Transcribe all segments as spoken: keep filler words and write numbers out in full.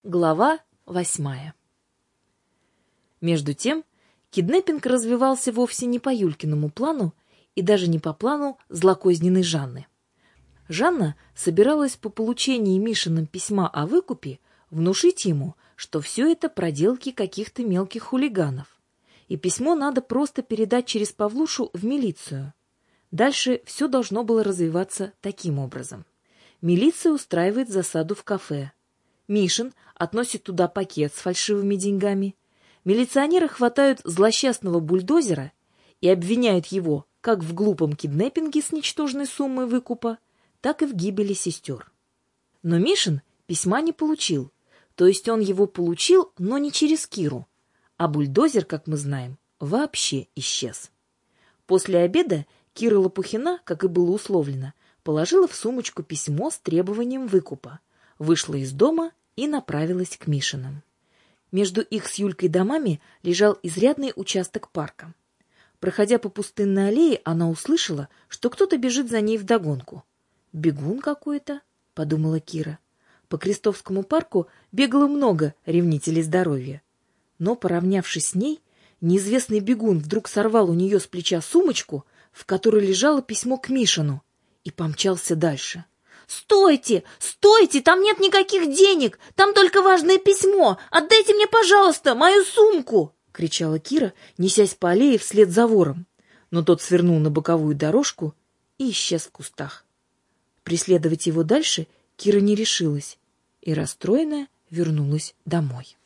Глава восьмая. Между тем, киднеппинг развивался вовсе не по Юлькиному плану и даже не по плану злокозненной Жанны. Жанна собиралась по получении Мишиным письма о выкупе внушить ему, что все это проделки каких-то мелких хулиганов, и письмо надо просто передать через Павлушу в милицию. Дальше все должно было развиваться таким образом. Милиция устраивает засаду в кафе. Мишин относит туда пакет с фальшивыми деньгами. Милиционеры хватают злосчастного бульдозера и обвиняют его как в глупом киднеппинге с ничтожной суммой выкупа, так и в гибели сестер. Но Мишин письма не получил, то есть он его получил, но не через Киру, а бульдозер, как мы знаем, вообще исчез. После обеда Кира Лопухина, как и было условлено, положила в сумочку письмо с требованием выкупа, вышла из дома и направилась к Мишиным. Между их с Юлькой домами лежал изрядный участок парка. Проходя по пустынной аллее, она услышала, что кто-то бежит за ней вдогонку. «Бегун какой-то», — подумала Кира. По Крестовскому парку бегало много ревнителей здоровья. Но, поравнявшись с ней, неизвестный бегун вдруг сорвал у нее с плеча сумочку, в которой лежало письмо к Мишину, и помчался дальше. «Стойте! Стойте! Там нет никаких денег! Там только важное письмо! Отдайте мне, пожалуйста, мою сумку!» — кричала Кира, несясь по аллее вслед за вором. Но тот свернул на боковую дорожку и исчез в кустах. Преследовать его дальше Кира не решилась и, расстроенная, вернулась домой.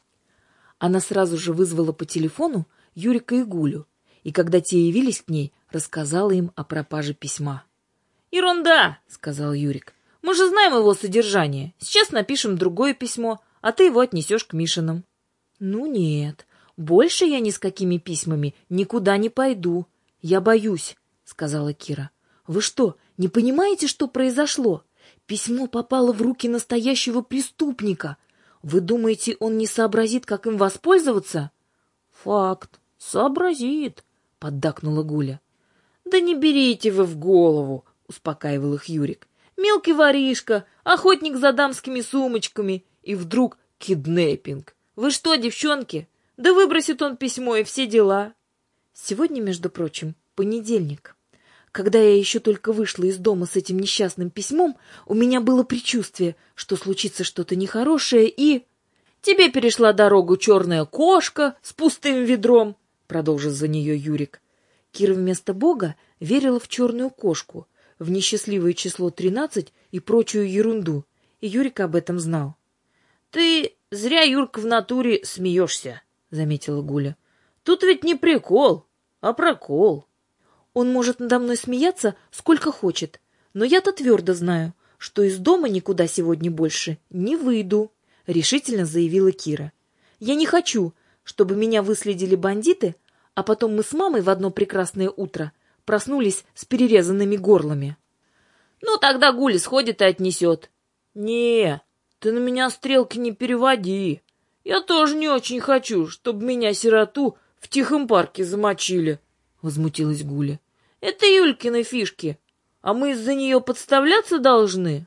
Она сразу же вызвала по телефону Юрика и Гулю, и, когда те явились к ней, рассказала им о пропаже письма. «Ерунда!» — сказал Юрик. «Мы же знаем его содержание. Сейчас напишем другое письмо, а ты его отнесешь к Мишиным». «Ну нет, больше я ни с какими письмами никуда не пойду. Я боюсь», — сказала Кира. «Вы что, не понимаете, что произошло? Письмо попало в руки настоящего преступника. Вы думаете, он не сообразит, как им воспользоваться?» «Факт, сообразит», — поддакнула Гуля. «Да не берите вы в голову», — успокаивал их Юрик. «Мелкий воришка, охотник за дамскими сумочками, и вдруг киднеппинг. Вы что, девчонки? Да выбросит он письмо и все дела». Сегодня, между прочим, понедельник. Когда я еще только вышла из дома с этим несчастным письмом, у меня было предчувствие, что случится что-то нехорошее, и... «Тебе перешла дорогу черная кошка с пустым ведром», — продолжил за нее Юрик. Кира вместо Бога верила в черную кошку, в несчастливое число тринадцать и прочую ерунду, и Юрик об этом знал. «Ты зря, Юрка, в натуре смеешься», — заметила Гуля. «Тут ведь не прикол, а прокол». «Он может надо мной смеяться сколько хочет, но я-то твердо знаю, что из дома никуда сегодня больше не выйду», — решительно заявила Кира. «Я не хочу, чтобы меня выследили бандиты, а потом мы с мамой в одно прекрасное утро проснулись с перерезанными горлами». «Ну, тогда Гуля сходит и отнесет». «Не, ты на меня стрелки не переводи. Я тоже не очень хочу, чтобы меня, сироту, в тихом парке замочили», — возмутилась Гуля. «Это Юлькины фишки, а мы из-за нее подставляться должны».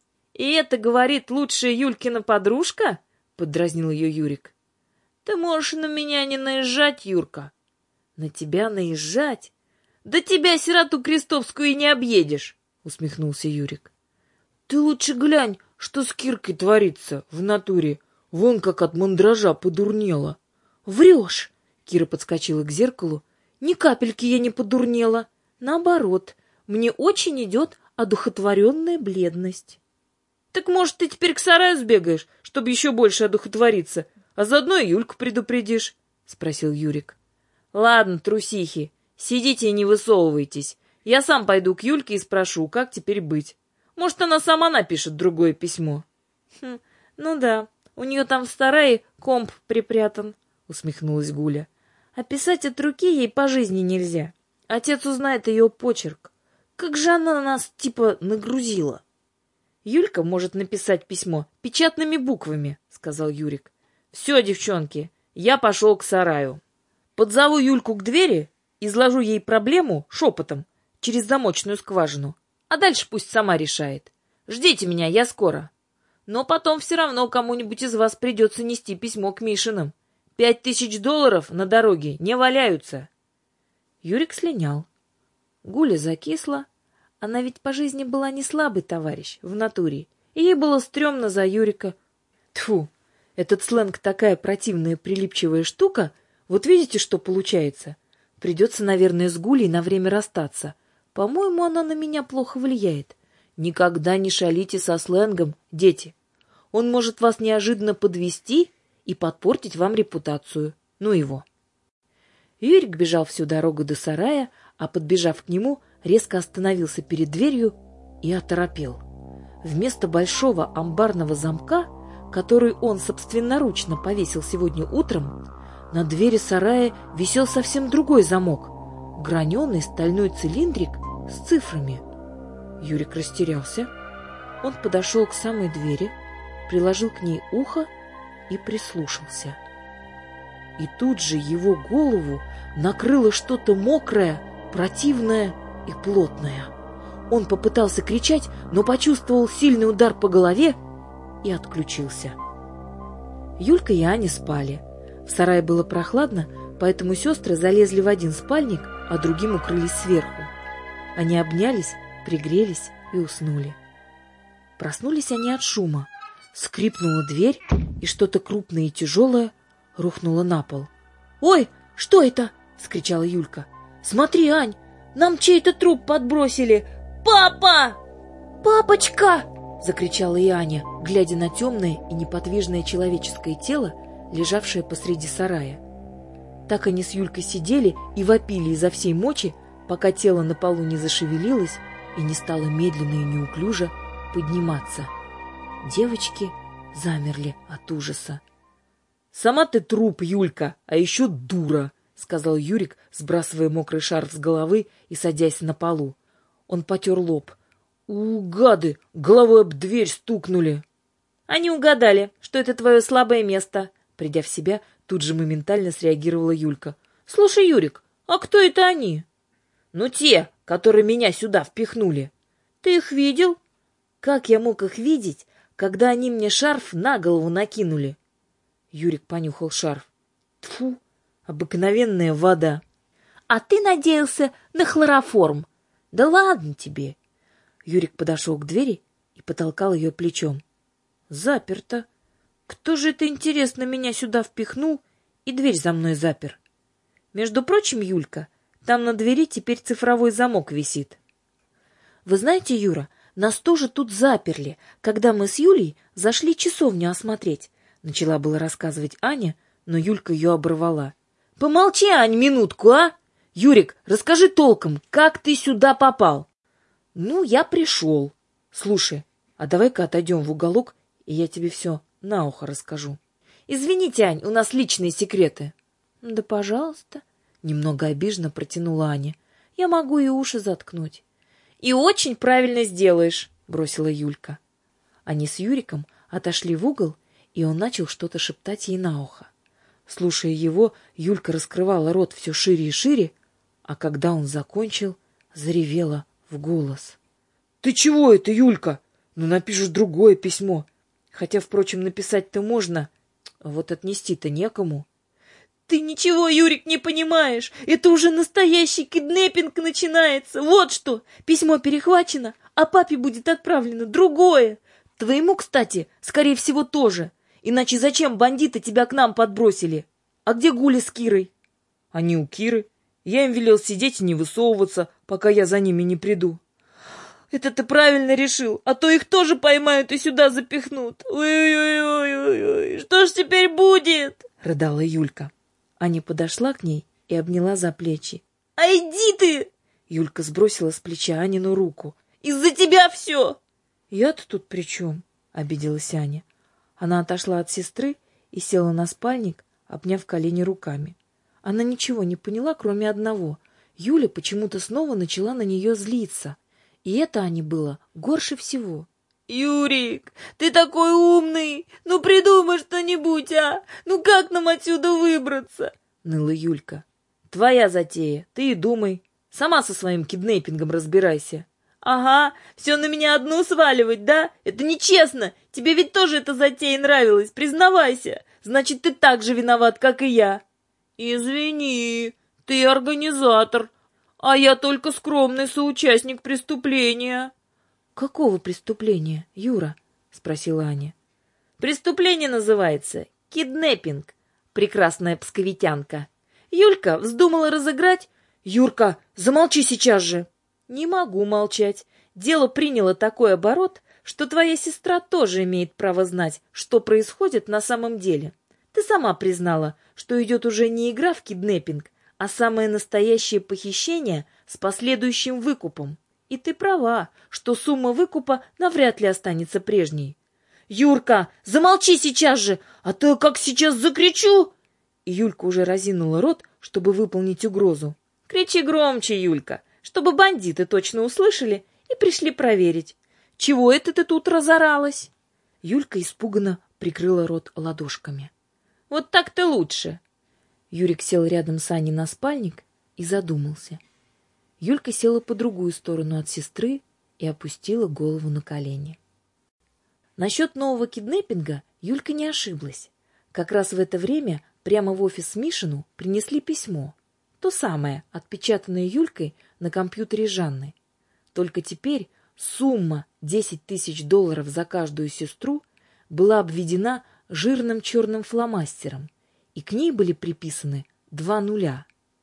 «И это, говорит, лучшая Юлькина подружка?» — поддразнил ее Юрик. «Ты можешь на меня не наезжать, Юрка». «На тебя наезжать? Да тебя, сироту Крестовскую, и не объедешь», — усмехнулся Юрик. «Ты лучше глянь, что с Киркой творится в натуре. Вон как от мандража подурнела». «Врешь!» — Кира подскочила к зеркалу. «Ни капельки я не подурнела. Наоборот, мне очень идет одухотворенная бледность». «Так, может, ты теперь к сараю сбегаешь, чтобы еще больше одухотвориться, а заодно и Юльку предупредишь?» — спросил Юрик. «Ладно, трусихи, сидите и не высовывайтесь. Я сам пойду к Юльке и спрошу, как теперь быть. Может, она сама напишет другое письмо». «Хм, ну да, у нее там в сарае комп припрятан», — усмехнулась Гуля. «А писать от руки ей по жизни нельзя. Отец узнает ее почерк. Как же она на нас типа нагрузила». «Юлька может написать письмо печатными буквами», — сказал Юрик. «Все, девчонки, я пошел к сараю. Подзову Юльку к двери, изложу ей проблему шепотом через замочную скважину, а дальше пусть сама решает. Ждите меня, я скоро». Но потом все равно кому-нибудь из вас придется нести письмо к Мишиным. Пять тысяч долларов на дороге не валяются. Юрик слинял. Гуля закисла. Она ведь по жизни была не слабый товарищ в натуре, и ей было стрёмно за Юрика. Тьфу, этот сленг такая противная прилипчивая штука. Вот видите, что получается? Придется, наверное, с Гулей на время расстаться. По-моему, она на меня плохо влияет. Никогда не шалите со сленгом, дети. Он может вас неожиданно подвести и подпортить вам репутацию. Ну его. Юрик бежал всю дорогу до сарая, а, подбежав к нему, резко остановился перед дверью и оторопел. Вместо большого амбарного замка, который он собственноручно повесил сегодня утром, на двери сарая висел совсем другой замок, граненый стальной цилиндрик с цифрами. Юрик растерялся. Он подошел к самой двери, приложил к ней ухо и прислушался. И тут же его голову накрыло что-то мокрое, противное и плотное. Он попытался кричать, но почувствовал сильный удар по голове и отключился. Юлька и Аня спали. В сарае было прохладно, поэтому сестры залезли в один спальник, а другим укрылись сверху. Они обнялись, пригрелись и уснули. Проснулись они от шума. Скрипнула дверь, и что-то крупное и тяжелое рухнуло на пол. «Ой, что это?» — скричала Юлька. «Смотри, Ань, нам чей-то труп подбросили! Папа! Папочка!» — закричала и Аня, глядя на темное и неподвижное человеческое тело, лежавшее посреди сарая. Так они с Юлькой сидели и вопили изо всей мочи, пока тело на полу не зашевелилось и не стало медленно и неуклюже подниматься. Девочки замерли от ужаса. «Сама ты труп, Юлька, а еще дура!» — сказал Юрик, сбрасывая мокрый шарф с головы и садясь на полу. Он потер лоб. «У, гады, головой об дверь стукнули!» «Они угадали, что это твое слабое место!» Придя в себя, тут же моментально среагировала Юлька. «Слушай, Юрик, а кто это они?» «Ну, те, которые меня сюда впихнули». «Ты их видел?» «Как я мог их видеть, когда они мне шарф на голову накинули?» Юрик понюхал шарф. «Тьфу, обыкновенная вода». «А ты надеялся на хлороформ?» «Да ладно тебе». Юрик подошел к двери и потолкал ее плечом. «Заперто. Кто же это, интересно, меня сюда впихнул и дверь за мной запер? Между прочим, Юлька, там на двери теперь цифровой замок висит». «Вы знаете, Юра, нас тоже тут заперли, когда мы с Юлей зашли часовню осмотреть», — начала было рассказывать Аня, но Юлька ее оборвала. «Помолчи, Ань, минутку, а! Юрик, расскажи толком, как ты сюда попал?» «Ну, я пришел. Слушай, а давай-ка отойдем в уголок, и я тебе все на ухо расскажу». «Извините, Ань, у нас личные секреты». «Да, пожалуйста», — немного обиженно протянула Аня. «Я могу и уши заткнуть». «И очень правильно сделаешь», — бросила Юлька. Они с Юриком отошли в угол, и он начал что-то шептать ей на ухо. Слушая его, Юлька раскрывала рот все шире и шире, а когда он закончил, заревела в голос. «Ты чего это, Юлька? Ну, напишешь другое письмо. Хотя, впрочем, написать-то можно, а вот отнести-то некому». «Ты ничего, Юрик, не понимаешь. Это уже настоящий киднеппинг начинается. Вот что. Письмо перехвачено, а папе будет отправлено другое. Твоему, кстати, скорее всего, тоже. Иначе зачем бандиты тебя к нам подбросили? А где Гуля с Кирой?» «Они у Киры. Я им велел сидеть и не высовываться, пока я за ними не приду». «Это ты правильно решил, а то их тоже поймают и сюда запихнут. Ой-ой-ой-ой-ой, что ж теперь будет?» — рыдала Юлька. Аня подошла к ней и обняла за плечи. «А иди ты!» Юлька сбросила с плеча Анину руку. «Из-за тебя все!» «Я-то тут при чем?» — обиделась Аня. Она отошла от сестры и села на спальник, обняв колени руками. Она ничего не поняла, кроме одного. Юля почему-то снова начала на нее злиться. И это Ане было горше всего. «Юрик, ты такой умный! Ну придумай что-нибудь, а! Ну как нам отсюда выбраться?» — ныла Юлька. «Твоя затея, ты и думай. Сама со своим киднеппингом разбирайся. Ага, все на меня одну сваливать, да? Это нечестно. Тебе ведь тоже эта затея нравилась, признавайся. Значит, ты так же виноват, как и я. Извини, ты организатор, а я только скромный соучастник преступления. Какого преступления, Юра? Спросила Аня. Преступление называется киднеппинг, прекрасная псковитянка. Юлька вздумала разыграть... Юрка, замолчи сейчас же. Не могу молчать. Дело приняло такой оборот, что твоя сестра тоже имеет право знать, что происходит на самом деле. Ты сама признала, что идет уже не игра в киднеппинг, а самое настоящее похищение с последующим выкупом. И ты права, что сумма выкупа навряд ли останется прежней. Юрка, замолчи сейчас же, а то я как сейчас закричу. И Юлька уже разинула рот, чтобы выполнить угрозу. Кричи громче, Юлька, чтобы бандиты точно услышали и пришли проверить. Чего это ты тут разоралась? Юлька испуганно прикрыла рот ладошками. Вот так-то лучше. Юрик сел рядом с Аней на спальник и задумался. Юлька села по другую сторону от сестры и опустила голову на колени. Насчет нового киднеппинга Юлька не ошиблась. Как раз в это время прямо в офис Мишину принесли письмо. То самое, отпечатанное Юлькой на компьютере Жанны. Только теперь сумма десять тысяч долларов за каждую сестру была обведена жирным черным фломастером, и к ней были приписаны два нуля.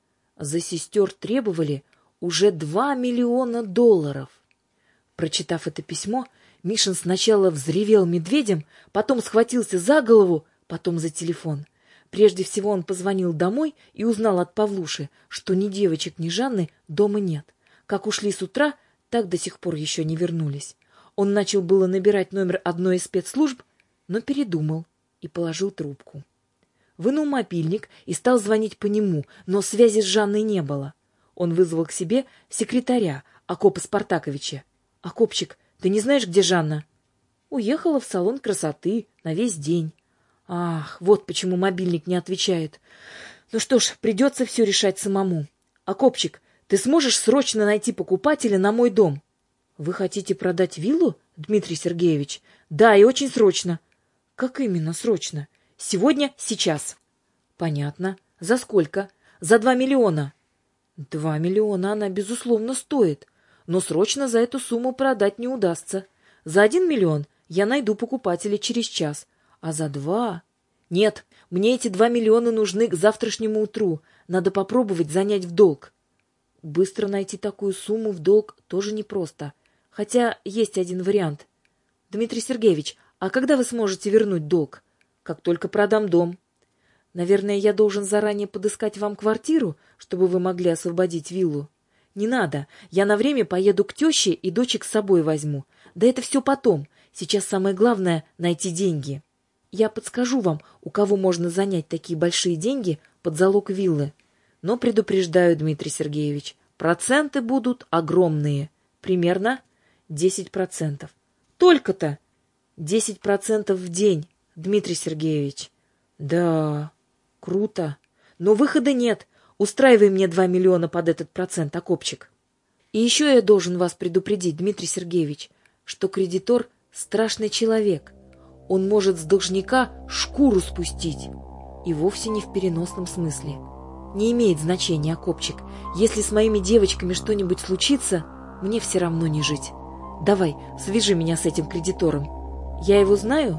За сестер требовали уже два миллиона долларов. Прочитав это письмо, Мишин сначала взревел медведем, потом схватился за голову, потом за телефон. Прежде всего он позвонил домой и узнал от Павлуши, что ни девочек, ни Жанны дома нет. Как ушли с утра, так до сих пор еще не вернулись. Он начал было набирать номер одной из спецслужб, но передумал и положил трубку. Вынул мобильник и стал звонить по нему, но связи с Жанной не было. Он вызвал к себе секретаря Акопа Спартаковича. — Акопчик, ты не знаешь, где Жанна? — Уехала в салон красоты на весь день. — Ах, вот почему мобильник не отвечает. Ну что ж, придется все решать самому. Акопчик, ты сможешь срочно найти покупателя на мой дом? — Вы хотите продать виллу, Дмитрий Сергеевич? — Да, и очень срочно. — Как именно срочно? — Сегодня, сейчас. — Понятно. За сколько? — За два миллиона. — Два миллиона она, безусловно, стоит. Но срочно за эту сумму продать не удастся. За один миллион я найду покупателя через час. А за два... Нет, мне эти два миллиона нужны к завтрашнему утру. Надо попробовать занять в долг. Быстро найти такую сумму в долг тоже непросто. Хотя есть один вариант. Дмитрий Сергеевич, а когда вы сможете вернуть долг? Как только продам дом. Наверное, я должен заранее подыскать вам квартиру, чтобы вы могли освободить виллу. Не надо. Я на время поеду к теще и дочек с собой возьму. Да это все потом. Сейчас самое главное — найти деньги. Я подскажу вам, у кого можно занять такие большие деньги под залог виллы. Но предупреждаю, Дмитрий Сергеевич, проценты будут огромные. Примерно десять процентов. Только-то десять процентов в день, Дмитрий Сергеевич. Да, круто. Но выхода нет. Устраивай мне два миллиона под этот процент, Акопчик. И еще я должен вас предупредить, Дмитрий Сергеевич, что кредитор — страшный человек. Он может с должника шкуру спустить. И вовсе не в переносном смысле. Не имеет значения, Акопчик. Если с моими девочками что-нибудь случится, мне все равно не жить. Давай, свяжи меня с этим кредитором. Я его знаю?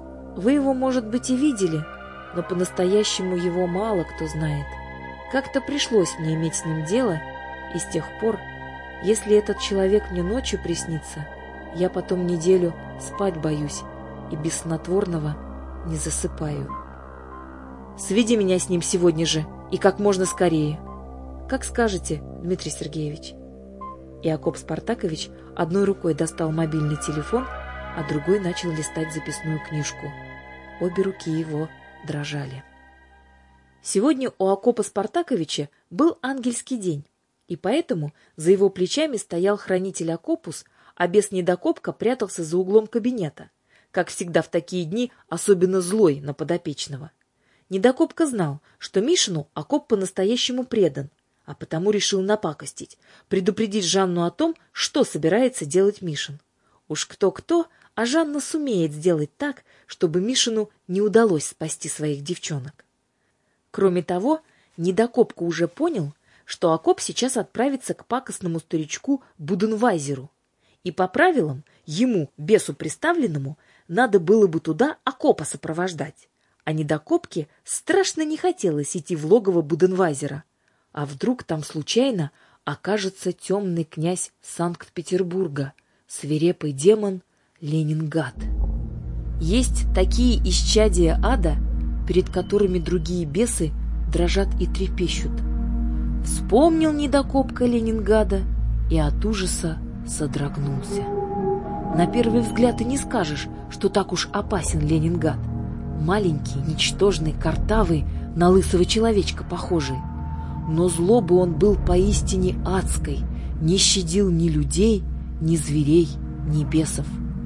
Вы его, может быть, и видели, но по-настоящему его мало кто знает. Как-то пришлось мне иметь с ним дело, и с тех пор, если этот человек мне ночью приснится, я потом неделю спать боюсь и без снотворного не засыпаю. Сведи меня с ним сегодня же и как можно скорее. Как скажете, Дмитрий Сергеевич. И Акоп Спартакович одной рукой достал мобильный телефон, а другой начал листать записную книжку. Обе руки его дрожали. Сегодня у Акопа Спартаковича был ангельский день, и поэтому за его плечами стоял хранитель Акопус, а бес-недокопка прятался за углом кабинета, как всегда в такие дни, особенно злой на подопечного. Недокопка знал, что Мишину Акоп по-настоящему предан, а потому решил напакостить, предупредить Жанну о том, что собирается делать Мишин. Уж кто-кто, а Жанна сумеет сделать так, чтобы Мишину не удалось спасти своих девчонок. Кроме того, недокопка уже понял, что окоп сейчас отправится к пакостному старичку Буденвайзеру, и по правилам ему, бесу приставленному, надо было бы туда окопа сопровождать, а недокопке страшно не хотелось идти в логово Буденвайзера, а вдруг там случайно окажется темный князь Санкт-Петербурга, свирепый демон Ленинград. Есть такие исчадия ада, перед которыми другие бесы дрожат и трепещут. Вспомнил недокопка Ленинграда и от ужаса содрогнулся. На первый взгляд и не скажешь, что так уж опасен Ленинград. Маленький, ничтожный, картавый, на лысого человечка похожий. Но злобы он был поистине адской, не щадил ни людей, ни зверей, ни бесов.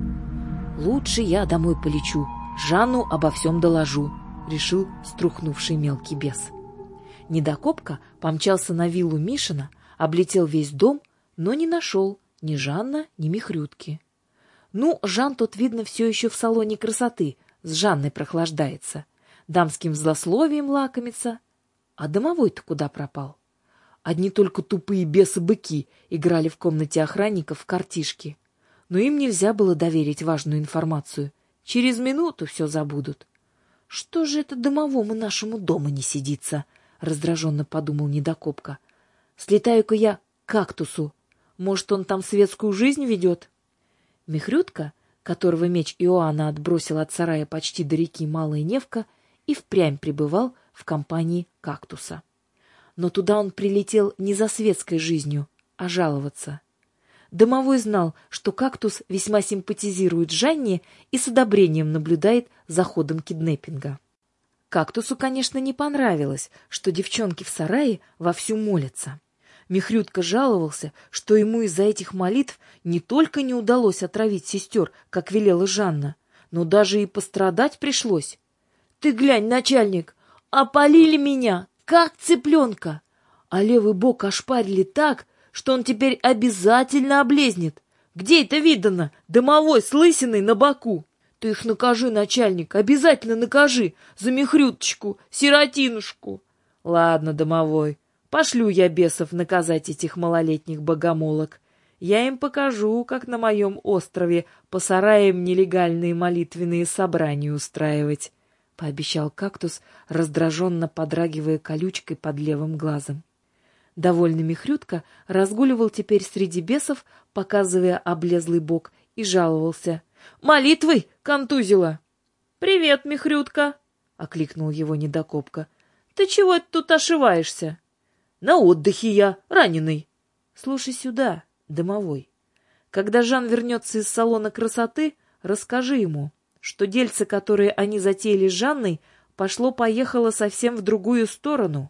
«Лучше я домой полечу, Жанну обо всем доложу», — решил струхнувший мелкий бес. Недокопка помчался на виллу Мишина, облетел весь дом, но не нашел ни Жанна, ни Михрютки. Ну, Жан тот, видно, все еще в салоне красоты, с Жанной прохлаждается, дамским злословием лакомится. А домовой-то куда пропал? Одни только тупые бесы-быки играли в комнате охранников в картишки. Но им нельзя было доверить важную информацию. Через минуту все забудут. «Что же это домовому нашему дома не сидится?» — раздраженно подумал недокопка. «Слетаю-ка я к кактусу. Может, он там светскую жизнь ведет?» Михрютка, которого меч Иоанна отбросил от сарая почти до реки Малая Невка, и впрямь пребывал в компании кактуса. Но туда он прилетел не за светской жизнью, а жаловаться. Домовой знал, что кактус весьма симпатизирует Жанне и с одобрением наблюдает за ходом киднеппинга. Кактусу, конечно, не понравилось, что девчонки в сарае вовсю молятся. Михрютка жаловался, что ему из-за этих молитв не только не удалось отравить сестер, как велела Жанна, но даже и пострадать пришлось. «Ты глянь, начальник, опалили меня, как цыпленка, а левый бок ошпарили так, что он теперь обязательно облезнет. Где это видано, домовой с лысиной на боку? Ты их накажи, начальник, обязательно накажи, за Михрюточку, сиротинушку». «Ладно, домовой, пошлю я бесов наказать этих малолетних богомолок. Я им покажу, как на моем острове по сараям нелегальные молитвенные собрания устраивать», — пообещал кактус, раздраженно подрагивая колючкой под левым глазом. Довольный Михрютка разгуливал теперь среди бесов, показывая облезлый бок, и жаловался. «Молитвой контузила!» «Привет, Михрютка!» — окликнул его недокопка. «Ты чего тут ошиваешься?» «На отдыхе я, раненый». «Слушай сюда, домовой. Когда Жан вернется из салона красоты, расскажи ему, что дельце, которое они затеяли с Жанной, пошло-поехало совсем в другую сторону».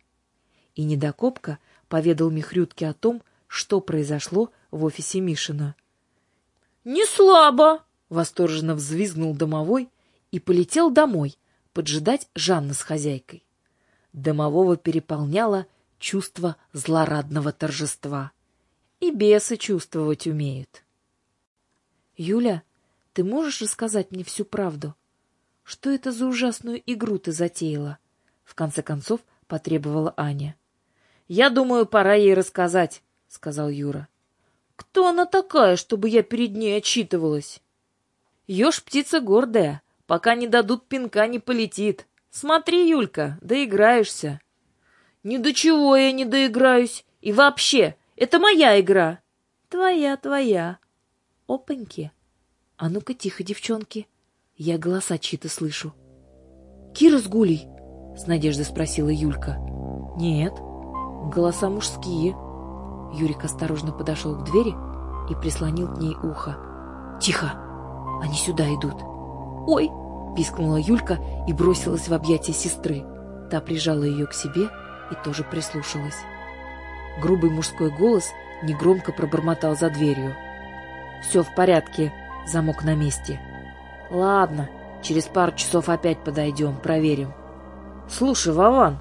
И недокопка поведал Михрютке о том, что произошло в офисе Мишина. «Не слабо!» — восторженно взвизгнул домовой и полетел домой поджидать Жанны с хозяйкой. Домового переполняло чувство злорадного торжества. И бесы чувствовать умеют. «Юля, ты можешь рассказать мне всю правду? Что это за ужасную игру ты затеяла?» — в конце концов потребовала Аня. «Я думаю, пора ей рассказать», — сказал Юра. «Кто она такая, чтобы я перед ней отчитывалась?» «Еж птица гордая, пока не дадут пинка, не полетит. Смотри, Юлька, доиграешься». «Ни до чего я не доиграюсь. И вообще, это моя игра». «Твоя, твоя». «Опаньки. А ну-ка тихо, девчонки. Я голоса чьи-то слышу». «Кира с Гулей?» — с надеждой спросила Юлька. «Нет, голоса мужские». Юрик осторожно подошел к двери и прислонил к ней ухо. «Тихо! Они сюда идут!» «Ой!» — пискнула Юлька и бросилась в объятия сестры. Та прижала ее к себе и тоже прислушалась. Грубый мужской голос негромко пробормотал за дверью. «Все в порядке, замок на месте». «Ладно, через пару часов опять подойдем, проверим». «Слушай, Вован,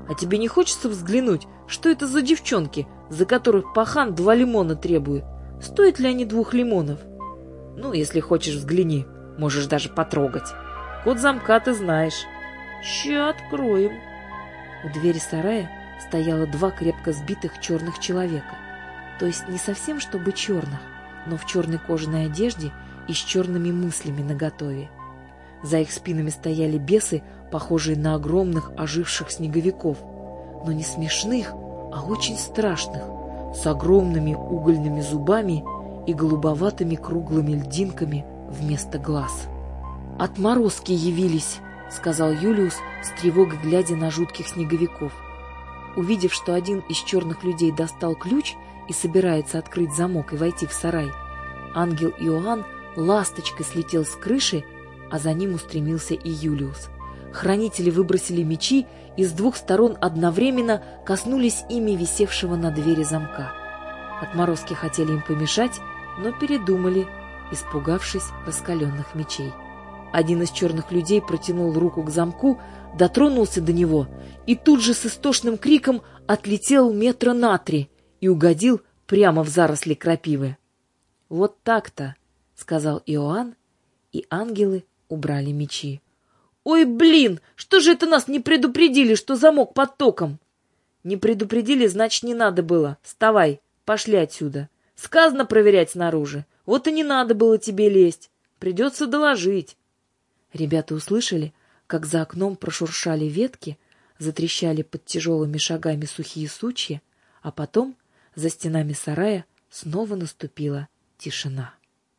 А тебе не хочется взглянуть, что это за девчонки, за которых пахан два лимона требует? Стоят ли они двух лимонов? Ну, если хочешь, взгляни. Можешь даже потрогать. Код замка ты знаешь. Ща откроем. У двери сарая стояло два крепко сбитых черных человека. То есть не совсем чтобы черных, но в черной кожаной одежде и с черными мыслями наготове. За их спинами стояли бесы, похожие на огромных оживших снеговиков, но не смешных, а очень страшных, с огромными угольными зубами и голубоватыми круглыми льдинками вместо глаз. «Отморозки явились», — сказал Юлиус, с тревогой глядя на жутких снеговиков. Увидев, что один из черных людей достал ключ и собирается открыть замок и войти в сарай, ангел Иоанн ласточкой слетел с крыши, а за ним устремился и Юлиус. Хранители выбросили мечи и с двух сторон одновременно коснулись ими висевшего на двери замка. Отморозки хотели им помешать, но передумали, испугавшись раскаленных мечей. Один из черных людей протянул руку к замку, дотронулся до него и тут же с истошным криком отлетел метра на три и угодил прямо в заросли крапивы. «Вот так-то», — сказал Иоанн, и ангелы убрали мечи. «Ой, блин, что же это нас не предупредили, что замок под током?» «Не предупредили, значит, не надо было. Вставай, пошли отсюда. Сказано проверять снаружи. Вот и не надо было тебе лезть. Придется доложить». Ребята услышали, как за окном прошуршали ветки, затрещали под тяжелыми шагами сухие сучья, а потом за стенами сарая снова наступила тишина.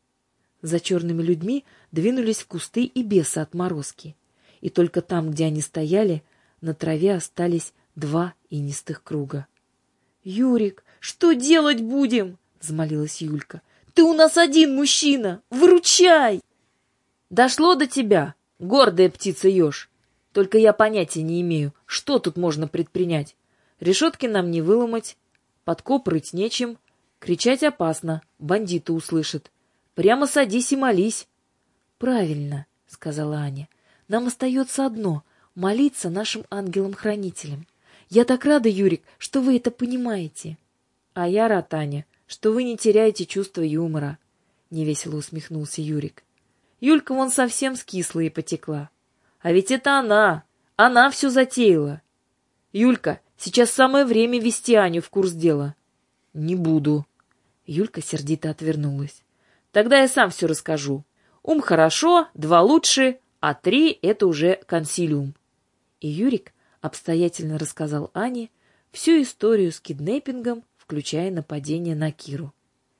За черными людьми двинулись в кусты и бесы-отморозки, и только там, где они стояли, на траве остались два инистых круга. «Юрик, что делать будем?» — взмолилась Юлька. «Ты у нас один мужчина! Выручай!» «Дошло до тебя, гордая птица-еж. Только я понятия не имею, что тут можно предпринять. Решетки нам не выломать, подкоп рыть нечем, кричать опасно, бандиты услышат. Прямо садись и молись». «Правильно», — сказала Аня. «Нам остается одно — молиться нашим ангелам-хранителям. Я так рада, Юрик, что вы это понимаете». «А я рад, Аня, что вы не теряете чувство юмора», — невесело усмехнулся Юрик. «Юлька вон совсем скисла и потекла. А ведь это она, она все затеяла. Юлька, сейчас самое время ввести Аню в курс дела». «Не буду». Юлька сердито отвернулась. «Тогда я сам все расскажу. Ум хорошо, два лучше, а три — это уже консилиум». И Юрик обстоятельно рассказал Ане всю историю с киднеппингом, включая нападение на Киру.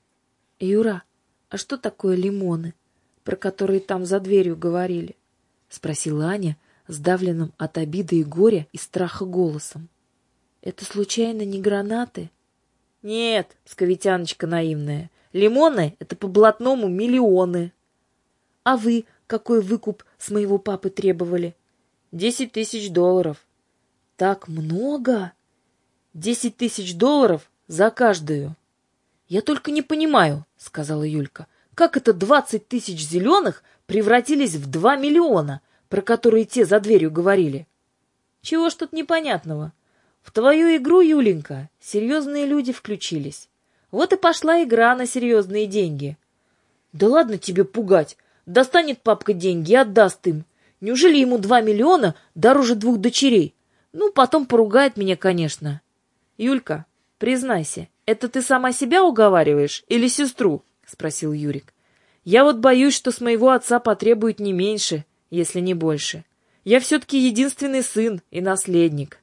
«Юра, а что такое лимоны, про которые там за дверью говорили?» — спросила Аня, сдавленным от обиды и горя и страха голосом. «Это случайно не гранаты?» «Нет, псковитяночка наивная, лимоны — это по-блатному миллионы». «А вы какой выкуп с моего папы требовали?» «Десять тысяч долларов». «Так много?» «Десять тысяч долларов за каждую». «Я только не понимаю», — сказала Юлька, «как это двадцать тысяч зеленых превратились в два миллиона, про которые те за дверью говорили?» «Чего ж тут непонятного? В твою игру, Юленька, серьезные люди включились. Вот и пошла игра на серьезные деньги». «Да ладно тебе пугать. Достанет папка деньги и отдаст им. Неужели ему два миллиона дороже двух дочерей? Ну, потом поругает меня, конечно». «Юлька, признайся, это ты сама себя уговариваешь или сестру?» — спросил Юрик. «Я вот боюсь, что с моего отца потребуют не меньше, если не больше. Я все-таки единственный сын и наследник».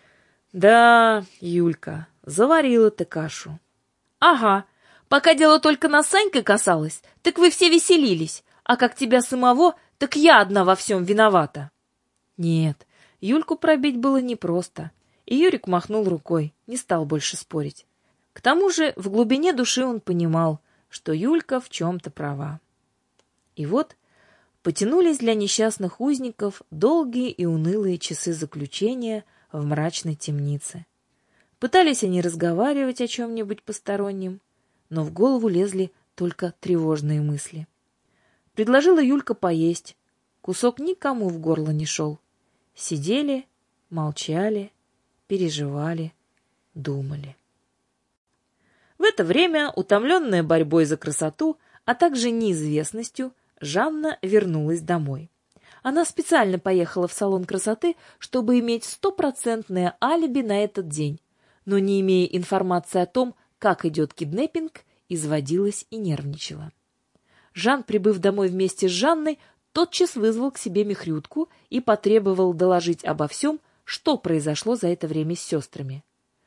«Да, Юлька, заварила ты кашу». «Ага, пока дело только нас с Санькой касалось, так вы все веселились, а как тебя самого, так я одна во всем виновата». Нет, Юльку пробить было непросто, и Юрик махнул рукой, не стал больше спорить. К тому же в глубине души он понимал, что Юлька в чем-то права. И вот потянулись для несчастных узников долгие и унылые часы заключения в мрачной темнице. Пытались они разговаривать о чем-нибудь постороннем, но в голову лезли только тревожные мысли. Предложила Юлька поесть. Кусок никому в горло не шел. Сидели, молчали, переживали, думали. В это время, утомленная борьбой за красоту, а также неизвестностью, Жанна вернулась домой. Она специально поехала в салон красоты, чтобы иметь стопроцентное алиби на этот день, но, не имея информации о том, как идет киднеппинг, изводилась и нервничала. Жан, прибыв домой вместе с Жанной, тотчас вызвал к себе Михрютку и потребовал доложить обо всем, что произошло за это время с сестрами.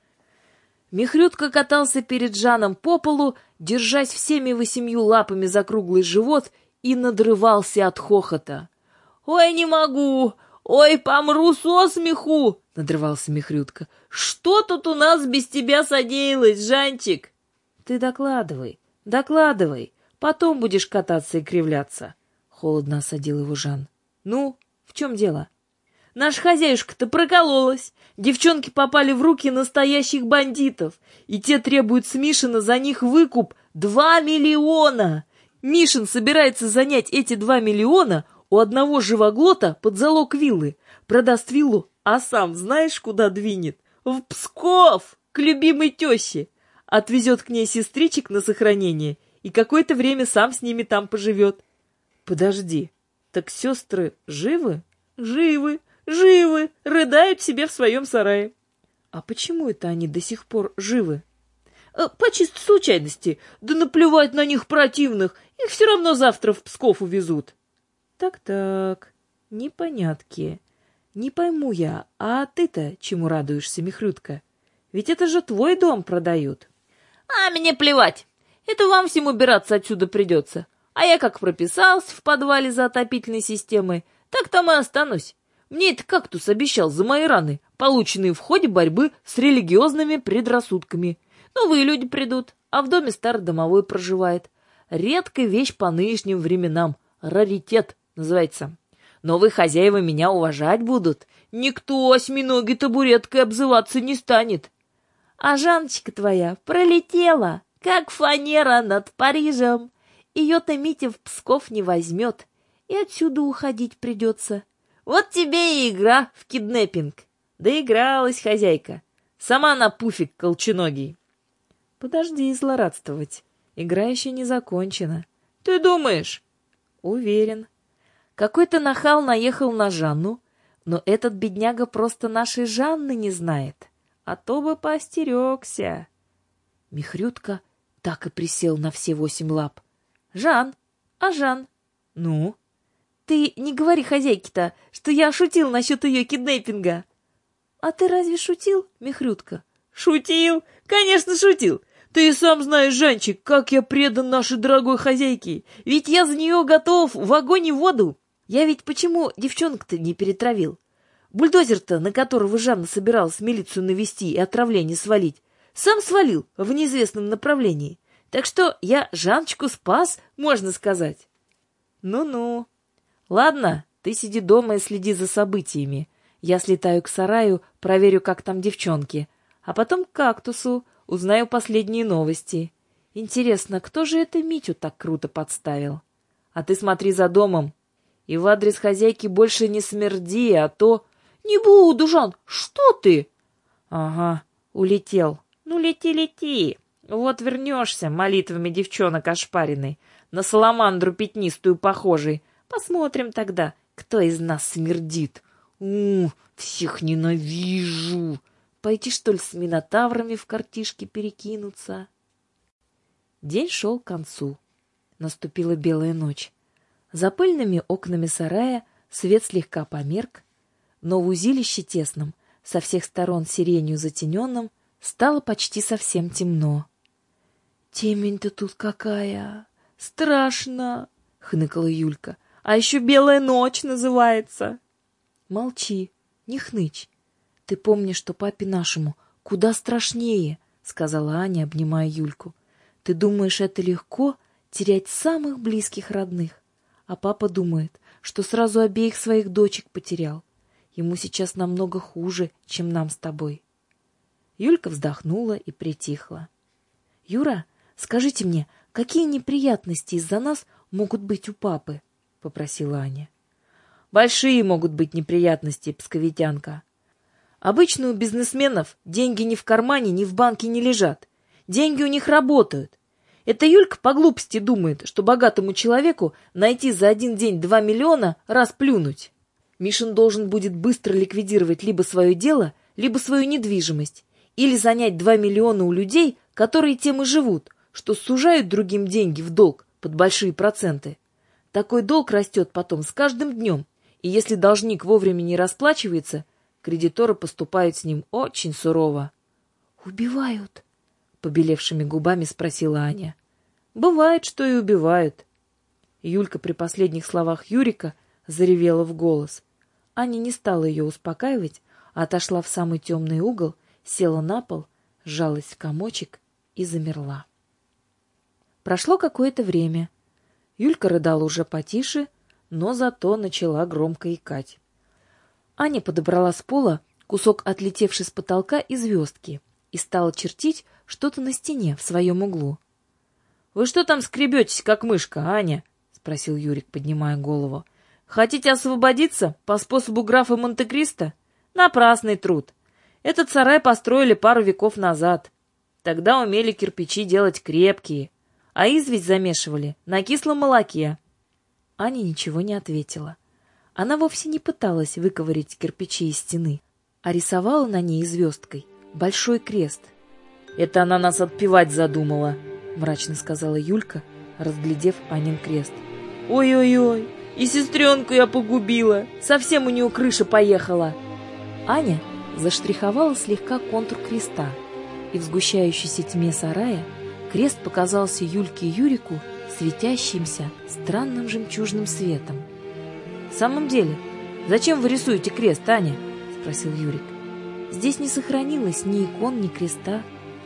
Михрютка катался перед Жаном по полу, держась всеми восемью лапами за круглый живот, и надрывался от хохота. «Ой, не могу! Ой, помру со смеху!» — надрывался Михрютка. «Что тут у нас без тебя содеялось, Жанчик?» «Ты докладывай, докладывай, потом будешь кататься и кривляться», — холодно осадил его Жан. «Ну, в чем дело?» «Наша хозяюшка-то прокололась. Девчонки попали в руки настоящих бандитов, и те требуют с Мишина за них выкуп два миллиона. Мишин собирается занять эти два миллиона у одного живоглота под залог виллы. Продаст виллу, а сам знаешь, куда двинет? В Псков, к любимой теще. Отвезет к ней сестричек на сохранение и какое-то время сам с ними там поживет». «Подожди, так сестры живы?» «Живы, живы, рыдают себе в своем сарае». «А почему это они до сих пор живы?» «По чистой случайности. Да наплевать на них противных, их все равно завтра в Псков увезут». «Так-так, непонятки. Не пойму я, а ты-то чему радуешься, Михрютка? Ведь это же твой дом продают». «А мне плевать. Это вам всем убираться отсюда придется. А я как прописался в подвале за отопительной системой, так там и останусь. Мне этот кактус обещал за мои раны, полученные в ходе борьбы с религиозными предрассудками. Новые люди придут, а в доме старый домовой проживает. Редкая вещь по нынешним временам. Раритет называется. Новые хозяева меня уважать будут. Никто осьминогой табуреткой обзываться не станет. А Жанночка твоя пролетела, как фанера над Парижем. Ее-то Митя в Псков не возьмет, и отсюда уходить придется. Вот тебе и игра в киднеппинг. Доигралась хозяйка. Сама на пуфик колченогий». «Подожди злорадствовать. Игра еще не закончена». «Ты думаешь?» «Уверен. Какой-то нахал наехал на Жанну, но этот бедняга просто нашей Жанны не знает, а то бы поостерегся». Михрютка так и присел на все восемь лап. «Жан, а Жан?» «Ну?» «Ты не говори хозяйке-то, что я шутил насчет ее киднеппинга». «А ты разве шутил, Михрютка?» «Шутил? Конечно, шутил. Ты и сам знаешь, Жанчик, как я предан нашей дорогой хозяйке. Ведь я за нее готов в огонь и воду. Я ведь почему девчонок-то не перетравил? Бульдозер-то, на которого Жанна собиралась милицию навести и отравление свалить, сам свалил в неизвестном направлении. Так что я Жанчику спас, можно сказать». «Ну-ну. Ладно, ты сиди дома и следи за событиями. Я слетаю к сараю, проверю, как там девчонки, а потом к кактусу, узнаю последние новости. Интересно, кто же это Митю так круто подставил? А ты смотри за домом. И в адрес хозяйки больше не смерди, а то...» «Не буду, Жан, что ты?» «Ага, улетел. Ну, лети-лети. Вот вернешься, молитвами девчонок ошпаренной, на саламандру пятнистую похожей. Посмотрим тогда, кто из нас смердит. У, всех ненавижу. Пойти, что ли, с минотаврами в картишке перекинуться?» День шел к концу. Наступила белая ночь. За пыльными окнами сарая свет слегка померк, но в узилище тесном, со всех сторон сиренью затененным, стало почти совсем темно. «Темень-то тут какая! Страшно!» — хныкала Юлька. «А еще белая ночь называется!» «Молчи, не хнычь. Ты помни, что папе нашему куда страшнее!» — сказала Аня, обнимая Юльку. «Ты думаешь, это легко — терять самых близких родных? А папа думает, что сразу обеих своих дочек потерял. Ему сейчас намного хуже, чем нам с тобой». Юлька вздохнула и притихла. «Юра, скажите мне, какие неприятности из-за нас могут быть у папы?» — попросила Аня. «Большие могут быть неприятности, псковитянка. Обычно у бизнесменов деньги ни в кармане, ни в банке не лежат. Деньги у них работают. Эта Юлька по глупости думает, что богатому человеку найти за один день два миллиона — расплюнуть. Мишин должен будет быстро ликвидировать либо свое дело, либо свою недвижимость, или занять два миллиона у людей, которые тем и живут, что сужают другим деньги в долг под большие проценты. Такой долг растет потом с каждым днем, и если должник вовремя не расплачивается, кредиторы поступают с ним очень сурово. «Убивают?» — побелевшими губами спросила Аня. «Бывает, что и убивают». Юлька при последних словах Юрика заревела в голос. Аня не стала ее успокаивать, а отошла в самый темный угол, села на пол, сжалась в комочек и замерла. Прошло какое-то время. Юлька рыдала уже потише, но зато начала громко икать. Аня подобрала с пола кусок отлетевшей с потолка и звездки и стала чертить что-то на стене в своем углу. — Вы что там скребетесь, как мышка, Аня? — спросил Юрик, поднимая голову. — Хотите освободиться по способу графа Монте-Кристо? Напрасный труд. Этот сарай построили пару веков назад. Тогда умели кирпичи делать крепкие, а известь замешивали на кислом молоке. Аня ничего не ответила. Она вовсе не пыталась выковырять кирпичи из стены, а рисовала на ней звездкой большой крест. — Это она нас отпевать задумала, — мрачно сказала Юлька, разглядев Анин крест. — Ой-ой-ой, и сестренку я погубила, совсем у нее крыша поехала. Аня заштриховала слегка контур креста, и в сгущающейся тьме сарая крест показался Юльке и Юрику светящимся странным жемчужным светом. — В самом деле, зачем вы рисуете крест, Аня? — спросил Юрик. — Здесь не сохранилось ни икон, ни креста,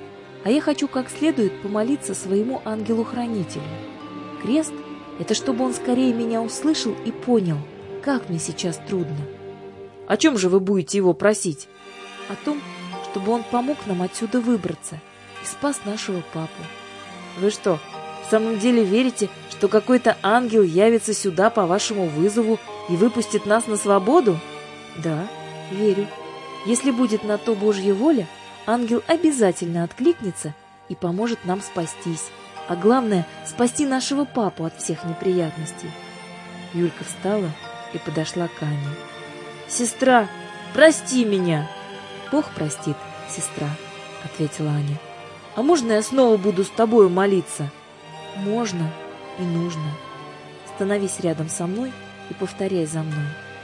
а я хочу как следует помолиться своему ангелу-хранителю. Крест — это чтобы он скорее меня услышал и понял, как мне сейчас трудно. — О чем же вы будете его просить? — О том, чтобы он помог нам отсюда выбраться и спас нашего папу. — Вы что, в самом деле верите, что какой-то ангел явится сюда по вашему вызову и выпустит нас на свободу? — Да, верю. Если будет на то Божья воля, ангел обязательно откликнется и поможет нам спастись, а главное — спасти нашего папу от всех неприятностей. Юлька встала и подошла к Ане. — Сестра, прости меня! — Бог простит, сестра, — ответила Аня. — А можно я снова буду с тобою молиться? — Можно и нужно. Становись рядом со мной и повторяй за мной.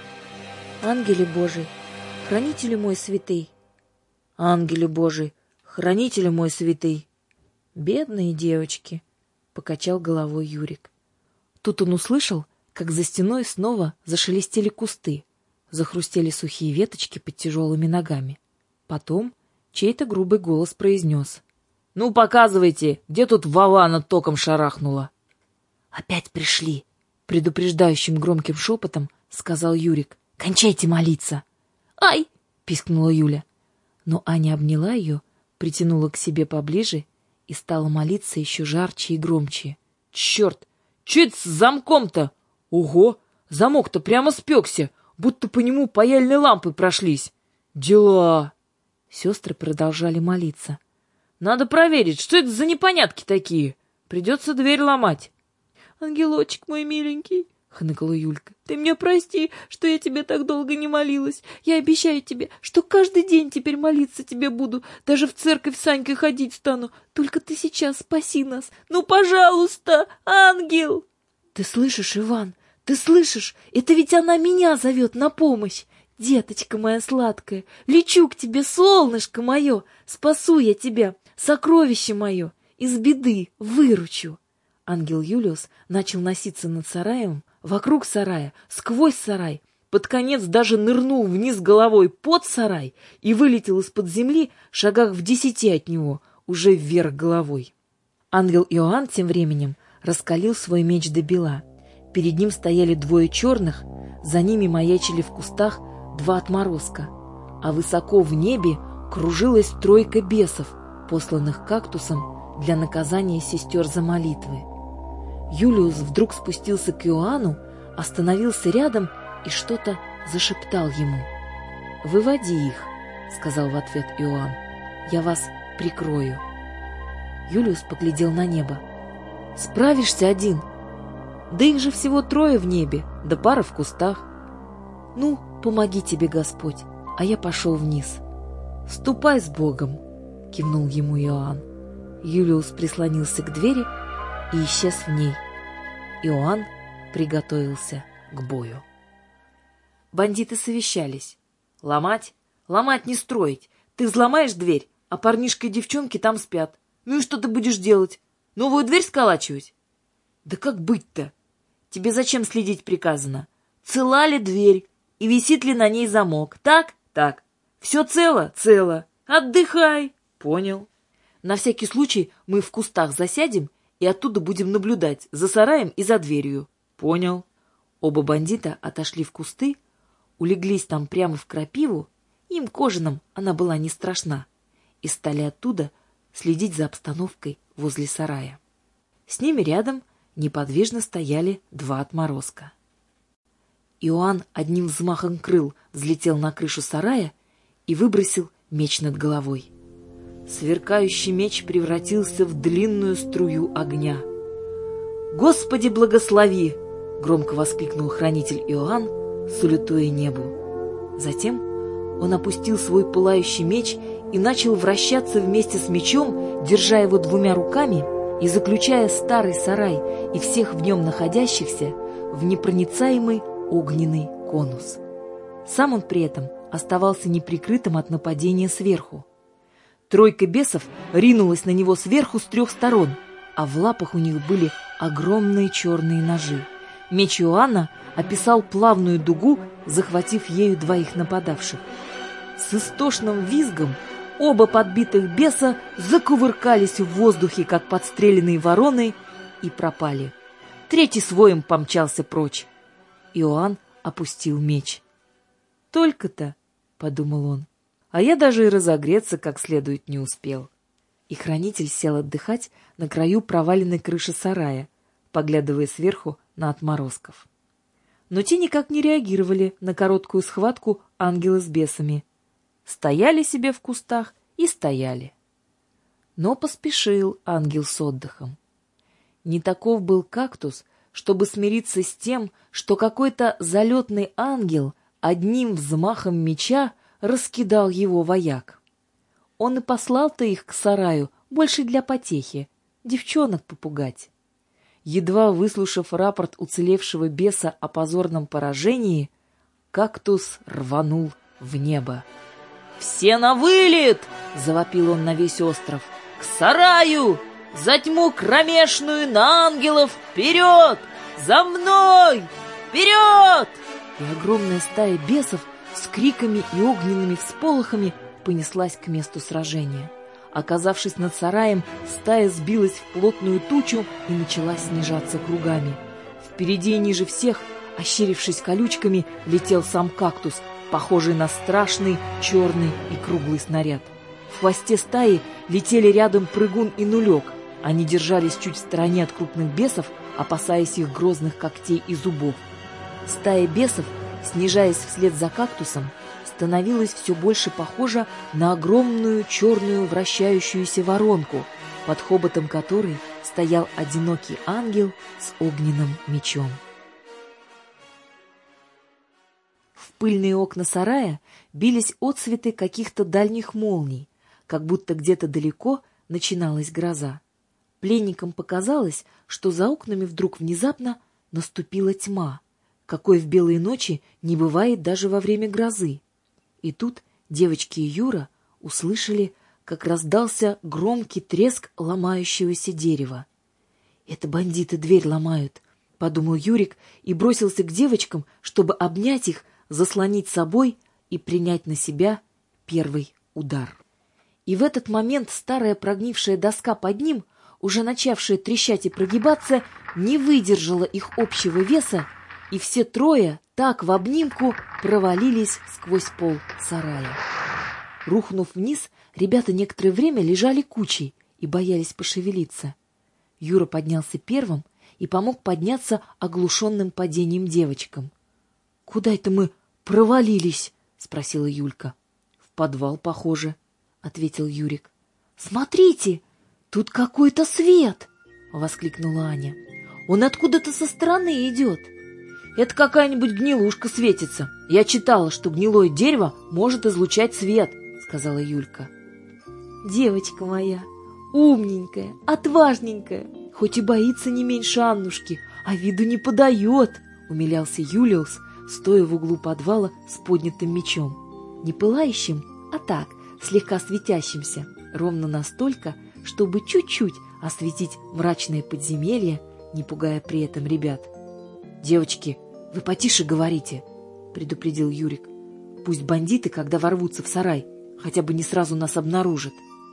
Ангеле Божий, хранителю мой святый. Ангеле Божий, хранителю мой святый. Бедные девочки, — покачал головой Юрик. Тут он услышал, как за стеной снова зашелестели кусты, захрустели сухие веточки под тяжелыми ногами. Потом чей-то грубый голос произнес: — Ну, показывайте, где тут Вована током шарахнула. — Опять пришли, — предупреждающим громким шепотом сказал Юрик. — Кончайте молиться. — Ай! — пискнула Юля. Но Аня обняла ее, притянула к себе поближе и стала молиться еще жарче и громче. — Черт! Че это с замком-то? Ого! Замок-то прямо спекся, будто по нему паяльные лампы прошлись. Дела! Сестры продолжали молиться. — Надо проверить, что это за непонятки такие. Придется дверь ломать. — Ангелочек мой миленький, — хныкала Юлька, — ты меня прости, что я тебе так долго не молилась. Я обещаю тебе, что каждый день теперь молиться тебе буду, даже в церковь с Анькой ходить стану. Только ты сейчас спаси нас. Ну, пожалуйста, ангел! — Ты слышишь, Иван? Ты слышишь? Это ведь она меня зовет на помощь. Деточка моя сладкая, лечу к тебе, солнышко мое, спасу я тебя, сокровище мое, из беды выручу. Ангел Юлиус начал носиться над сараем, вокруг сарая, сквозь сарай, под конец даже нырнул вниз головой под сарай и вылетел из-под земли шагах в десяти от него, уже вверх головой. Ангел Иоанн тем временем раскалил свой меч до бела. Перед ним стояли двое черных, за ними маячили в кустах два отморозка, а высоко в небе кружилась тройка бесов, посланных кактусом для наказания сестер за молитвы. Юлиус вдруг спустился к Иоанну, остановился рядом и что-то зашептал ему. — Выводи их, — — сказал в ответ Иоанн. «Я вас прикрою». Юлиус поглядел на небо. «Справишься один? Да их же всего трое в небе, да пара в кустах. Ну, помоги тебе Господь, а я пошел вниз». «Ступай с Богом», — кивнул ему Иоанн. Юлиус прислонился к двери и исчез в ней. Иоанн приготовился к бою. Бандиты совещались. «Ломать? Ломать не строить. Ты взломаешь дверь, а парнишка и девчонки там спят. Ну и что ты будешь делать? Новую дверь сколачивать?» «Да как быть-то? Тебе зачем следить приказано? Цела ли дверь и висит ли на ней замок? Так? Так. Все цело? Цело. Отдыхай». «Понял. На всякий случай мы в кустах засядем и оттуда будем наблюдать за сараем и за дверью». «Понял». Оба бандита отошли в кусты, улеглись там прямо в крапиву, им кожаным она была не страшна, и стали оттуда следить за обстановкой возле сарая. С ними рядом неподвижно стояли два отморозка. Иоанн одним взмахом крыл взлетел на крышу сарая и выбросил меч над головой. Сверкающий меч превратился в длинную струю огня. «Господи, благослови!» — громко воскликнул хранитель Иоанн, салютуя небу. Затем он опустил свой пылающий меч и начал вращаться вместе с мечом, держа его двумя руками и заключая старый сарай и всех в нем находящихся в непроницаемый огненный конус. Сам он при этом оставался неприкрытым от нападения сверху. Тройка бесов ринулась на него сверху с трех сторон, а в лапах у них были огромные черные ножи. Меч Иоанна описал плавную дугу, захватив ею двоих нападавших. С истошным визгом оба подбитых беса закувыркались в воздухе, как подстреленные вороны, и пропали. Третий своим помчался прочь. Иоанн опустил меч. «Только-то», — подумал он, — «а я даже и разогреться как следует не успел». И хранитель сел отдыхать на краю проваленной крыши сарая, поглядывая сверху на отморозков. Но те никак не реагировали на короткую схватку ангела с бесами. Стояли себе в кустах и стояли. Но поспешил ангел с отдыхом. Не таков был кактус, чтобы смириться с тем, что какой-то залетный ангел одним взмахом меча раскидал его вояк. Он и послал-то их к сараю больше для потехи, девчонок попугать. Едва выслушав рапорт уцелевшего беса о позорном поражении, кактус рванул в небо. «Все на вылет!» — завопил он на весь остров. «К сараю! За тьму кромешную на ангелов! Вперед! За мной! Вперед!» И огромная стая бесов с криками и огненными всполохами понеслась к месту сражения. Оказавшись над сараем, стая сбилась в плотную тучу и начала снижаться кругами. Впереди и ниже всех, ощерившись колючками, летел сам кактус, похожий на страшный черный и круглый снаряд. В хвосте стаи летели рядом прыгун и нулек. Они держались чуть в стороне от крупных бесов, опасаясь их грозных когтей и зубов. Стая бесов, снижаясь вслед за кактусом, становилась все больше похожа на огромную черную вращающуюся воронку, под хоботом которой стоял одинокий ангел с огненным мечом. В пыльные окна сарая бились отсветы каких-то дальних молний, как будто где-то далеко начиналась гроза. Пленникам показалось, что за окнами вдруг внезапно наступила тьма, какой в белые ночи не бывает даже во время грозы. И тут девочки и Юра услышали, как раздался громкий треск ломающегося дерева. «Это бандиты дверь ломают», — подумал Юрик и бросился к девочкам, чтобы обнять их, заслонить собой и принять на себя первый удар. И в этот момент старая прогнившая доска под ним, уже начавшая трещать и прогибаться, не выдержала их общего веса, и все трое так в обнимку провалились сквозь пол сарая. Рухнув вниз, ребята некоторое время лежали кучей и боялись пошевелиться. Юра поднялся первым и помог подняться оглушенным падением девочкам. — Куда это мы провалились? — спросила Юлька. — В подвал похоже, — ответил Юрик. — Смотрите, тут какой-то свет! — воскликнула Аня. — Он откуда-то со стороны идет. — Это какая-нибудь гнилушка светится. Я читала, что гнилое дерево может излучать свет, — сказала Юлька. — Девочка моя, умненькая, отважненькая, хоть и боится не меньше Аннушки, а виду не подает, — умилялся Юлиус, стоя в углу подвала с поднятым мечом. Не пылающим, а так, слегка светящимся, ровно настолько, чтобы чуть-чуть осветить мрачное подземелье, не пугая при этом ребят. — Девочки, вы потише говорите, — предупредил Юрик. — Пусть бандиты, когда ворвутся в сарай, хотя бы не сразу нас обнаружат.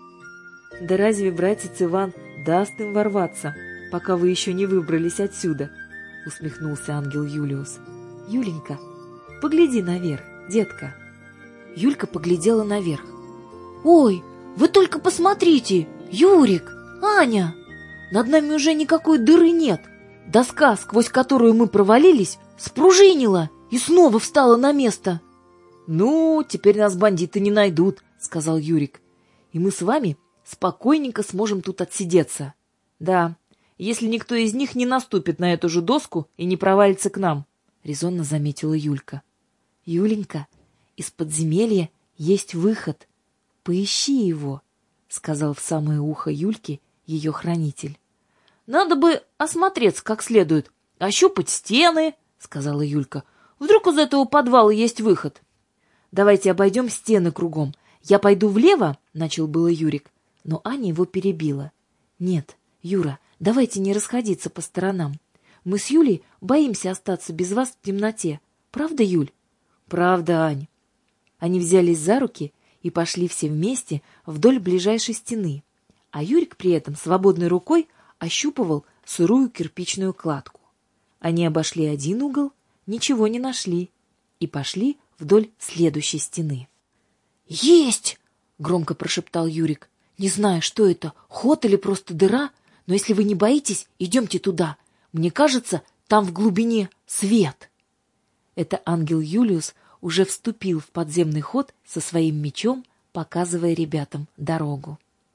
— Да разве братец Иван даст им ворваться, пока вы еще не выбрались отсюда? — усмехнулся ангел Юлиус. — Юленька, погляди наверх, детка. Юлька поглядела наверх. — Ой, вы только посмотрите, Юрик, Аня! Над нами уже никакой дыры нет. Доска, сквозь которую мы провалились, спружинила и снова встала на место. — Ну, теперь нас бандиты не найдут, — сказал Юрик. — И мы с вами спокойненько сможем тут отсидеться. Да, если никто из них не наступит на эту же доску и не провалится к нам, — резонно заметила Юлька. — Юленька, из подземелья есть выход. Поищи его, — сказал в самое ухо Юльке ее хранитель. — Надо бы осмотреться как следует, ощупать стены, — сказала Юлька. — Вдруг из этого подвала есть выход. — Давайте обойдем стены кругом. Я пойду влево, — начал было Юрик, но Аня его перебила. — Нет, Юра, давайте не расходиться по сторонам. Мы с Юлей боимся остаться без вас в темноте. Правда, Юль? — Правда, Ань. Они взялись за руки и пошли все вместе вдоль ближайшей стены, а Юрик при этом свободной рукой ощупывал сырую кирпичную кладку. Они обошли один угол, ничего не нашли, и пошли вдоль следующей стены. «Есть!» — громко прошептал Юрик. «Не знаю, что это, ход или просто дыра, но если вы не боитесь, идемте туда. Мне кажется, там в глубине свет». Это ангел Юлиус уже вступил в подземный ход со своим мечом, показывая ребятам дорогу.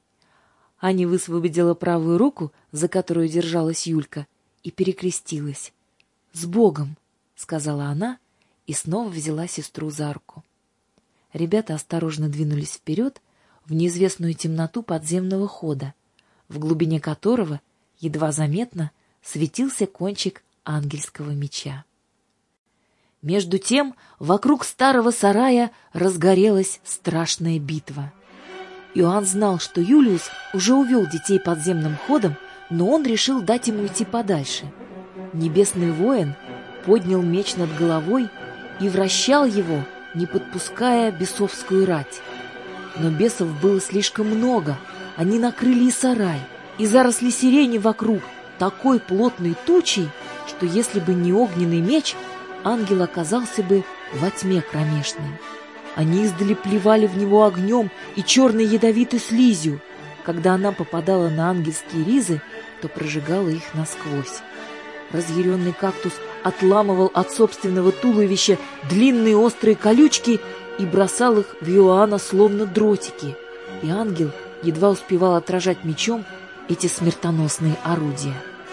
Аня высвободила правую руку, за которую держалась Юлька, и перекрестилась. «С Богом!» — сказала она и снова взяла сестру за руку. Ребята осторожно двинулись вперед в неизвестную темноту подземного хода, в глубине которого, едва заметно, светился кончик ангельского меча. Между тем, вокруг старого сарая разгорелась страшная битва. Иоанн знал, что Юлиус уже увел детей подземным ходом, но он решил дать ему идти подальше. Небесный воин поднял меч над головой и вращал его, не подпуская бесовскую рать. Но бесов было слишком много, они накрыли и сарай, и заросли сирени вокруг такой плотной тучей, что если бы не огненный меч, ангел оказался бы во тьме кромешной. Они издали плевали в него огнем и черной ядовитой слизью. Когда она попадала на ангельские ризы, то прожигала их насквозь. Разъяренный кактус отламывал от собственного туловища длинные острые колючки и бросал их в Иоанна словно дротики, и ангел едва успевал отражать мечом эти смертоносные орудия.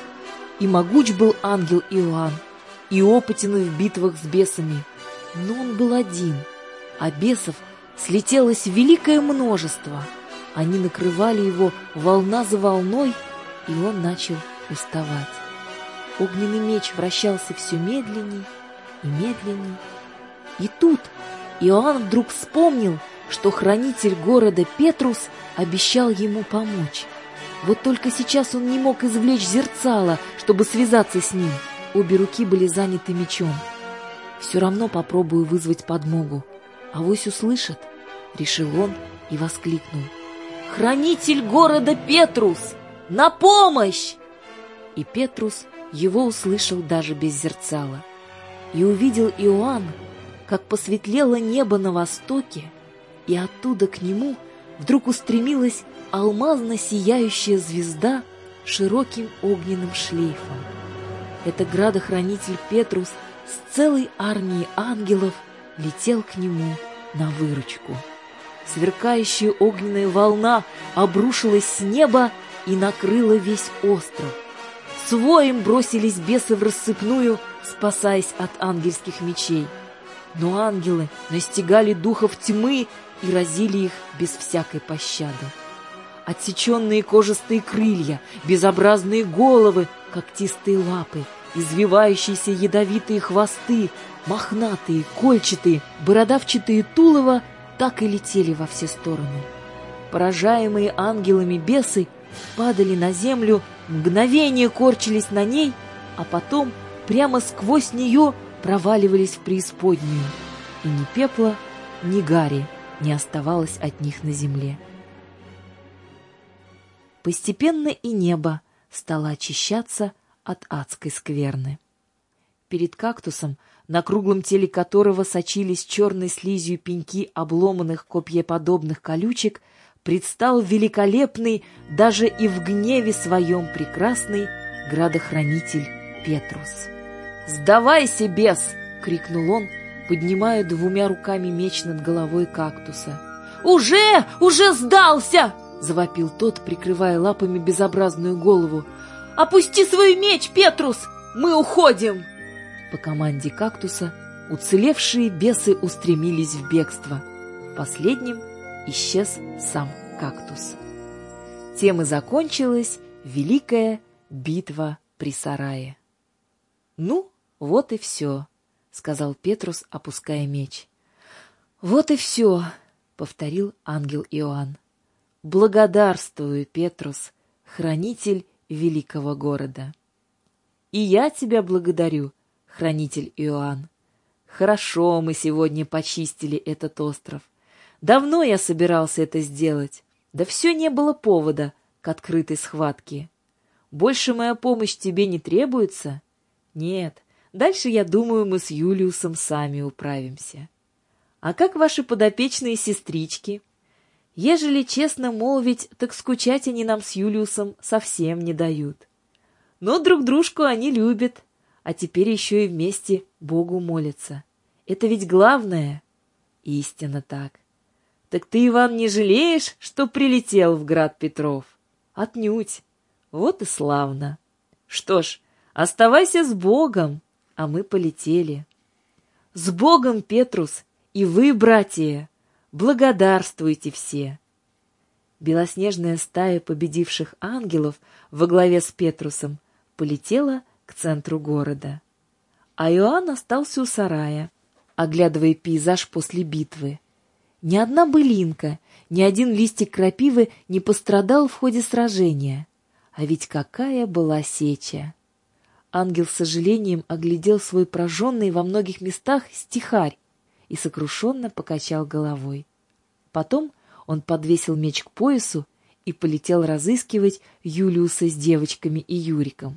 И могуч был ангел Иоанн, и опытен в битвах с бесами, но он был один, а бесов слетелось великое множество. Они накрывали его волна за волной, и он начал уставать. Огненный меч вращался все медленней и медленней. И тут Иоанн вдруг вспомнил, что хранитель города Петрус обещал ему помочь. Вот только сейчас он не мог извлечь зерцало, чтобы связаться с ним. Обе руки были заняты мечом. «Все равно попробую вызвать подмогу. Авось услышат», — решил он и воскликнул. «Хранитель города Петрус! На помощь!» И Петрус его услышал даже без зерцала. И увидел Иоанн, как посветлело небо на востоке, и оттуда к нему вдруг устремилась алмазно-сияющая звезда широким огненным шлейфом. Это градохранитель Петрус с целой армией ангелов летел к нему на выручку. сверкающая огненная волна обрушилась с неба и накрыла весь остров. С воем бросились бесы в рассыпную, спасаясь от ангельских мечей. Но ангелы настигали духов тьмы и разили их без всякой пощады. Отсеченные кожистые крылья, безобразные головы, когтистые лапы, извивающиеся ядовитые хвосты, мохнатые, кольчатые, бородавчатые тулова так и летели во все стороны. Поражаемые ангелами бесы падали на землю, мгновение корчились на ней, а потом прямо сквозь нее проваливались в преисподнюю, и ни пепла, ни гари не оставалось от них на земле. Постепенно и небо стало очищаться от адской скверны. Перед кактусом, на круглом теле которого сочились черной слизью пеньки обломанных копьеподобных колючек, предстал великолепный, даже и в гневе своем прекрасный градохранитель Петрус. «Сдавайся, бес!» — крикнул он, поднимая двумя руками меч над головой кактуса. «Уже! Уже сдался!» — завопил тот, прикрывая лапами безобразную голову. «Опусти свой меч, Петрус! Мы уходим!» По команде кактуса уцелевшие бесы устремились в бегство. Последним исчез сам кактус. Тем и закончилась великая битва при сарае. «Ну, вот и все», — сказал Петрус, опуская меч. «Вот и все», — повторил ангел Иоанн. «Благодарствую, Петрус, хранитель великого города». «И я тебя благодарю, хранитель Иоанн. Хорошо мы сегодня почистили этот остров. Давно я собирался это сделать, да все не было повода к открытой схватке. Больше моя помощь тебе не требуется? Нет, дальше, я думаю, мы с Юлиусом сами управимся. А как ваши подопечные сестрички? Ежели честно молвить, так скучать они нам с Юлиусом совсем не дают. Но друг дружку они любят, а теперь еще и вместе Богу молятся. Это ведь главное. Истинно так. Так ты, Иван, не жалеешь, что прилетел в град Петров? Отнюдь. Вот и славно. Что ж, оставайся с Богом, а мы полетели. С Богом, Петрус, и вы, братья, благодарствуйте все. Белоснежная стая победивших ангелов во главе с Петрусом полетела к центру города. А Иоанн остался у сарая, оглядывая пейзаж после битвы. Ни одна былинка, ни один листик крапивы не пострадал в ходе сражения. А ведь какая была сеча! Ангел с сожалением оглядел свой прожженный во многих местах стихарь и сокрушенно покачал головой. Потом он подвесил меч к поясу и полетел разыскивать Юлиуса с девочками и Юриком.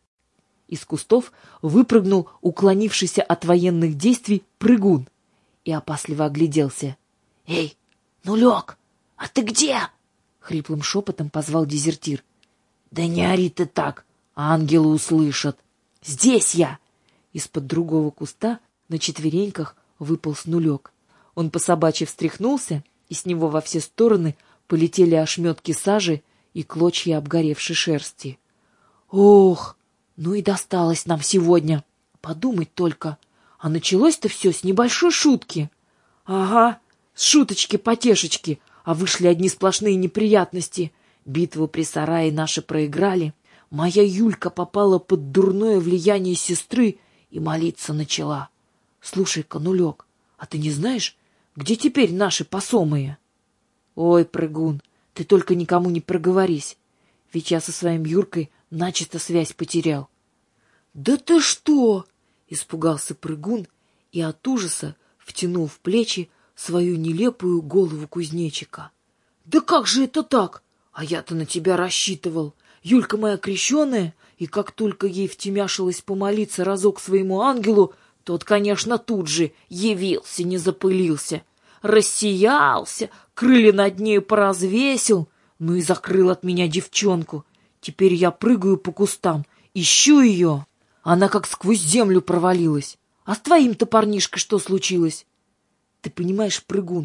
Из кустов выпрыгнул уклонившийся от военных действий прыгун и опасливо огляделся. «Эй, Нулек, а ты где?» — хриплым шепотом позвал дезертир. «Да не ори ты так, ангелы услышат. Здесь я!» Из-под другого куста на четвереньках выполз Нулек. Он по-собачьи встряхнулся, и с него во все стороны полетели ошметки сажи и клочья обгоревшей шерсти. «Ох, ну и досталось нам сегодня! Подумать только, а началось-то все с небольшой шутки!» «Ага, с шуточки-потешечки, а вышли одни сплошные неприятности. Битву при сарае наши проиграли. Моя Юлька попала под дурное влияние сестры и молиться начала. Слушай-ка, Нулек, а ты не знаешь, где теперь наши посомые?» «Ой, прыгун, ты только никому не проговорись, ведь я со своим Юркой начисто связь потерял». «Да ты что?» — испугался прыгун и от ужаса втянул в плечи свою нелепую голову кузнечика. «Да как же это так? А я-то на тебя рассчитывал. Юлька моя крещеная, и как только ей втемяшилось помолиться разок своему ангелу, тот, конечно, тут же явился, не запылился, рассиялся, крылья над нею поразвесил, ну и закрыл от меня девчонку. Теперь я прыгаю по кустам, ищу ее. Она как сквозь землю провалилась. А с твоим-то парнишкой что случилось?» «Ты понимаешь, прыгун,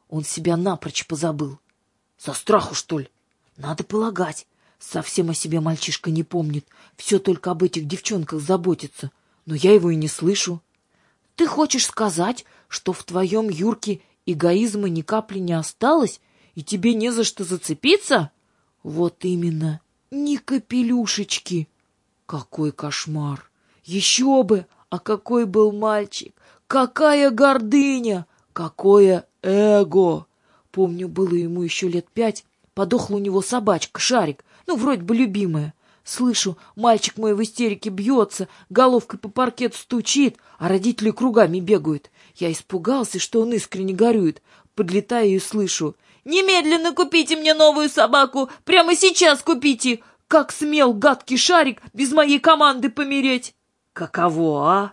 Он себя напрочь позабыл. Со страху, что ли? Надо полагать. Совсем о себе мальчишка не помнит. Все только об этих девчонках заботится. Но я его и не слышу. Ты хочешь сказать, что в твоем Юрке эгоизма ни капли не осталось, и тебе не за что зацепиться? Вот именно, ни капелюшечки. Какой кошмар! Еще бы! А какой был мальчик! Какая гордыня! Какое эго! Помню, было ему еще лет пять, подохла у него собачка, Шарик, ну, вроде бы любимая. Слышу, мальчик мой в истерике бьется, головкой по паркету стучит, а родители кругами бегают. Я испугался, что он искренне горюет. Подлетаю и слышу: «Немедленно купите мне новую собаку! Прямо сейчас купите! Как смел гадкий Шарик без моей команды помереть!» Каково, а?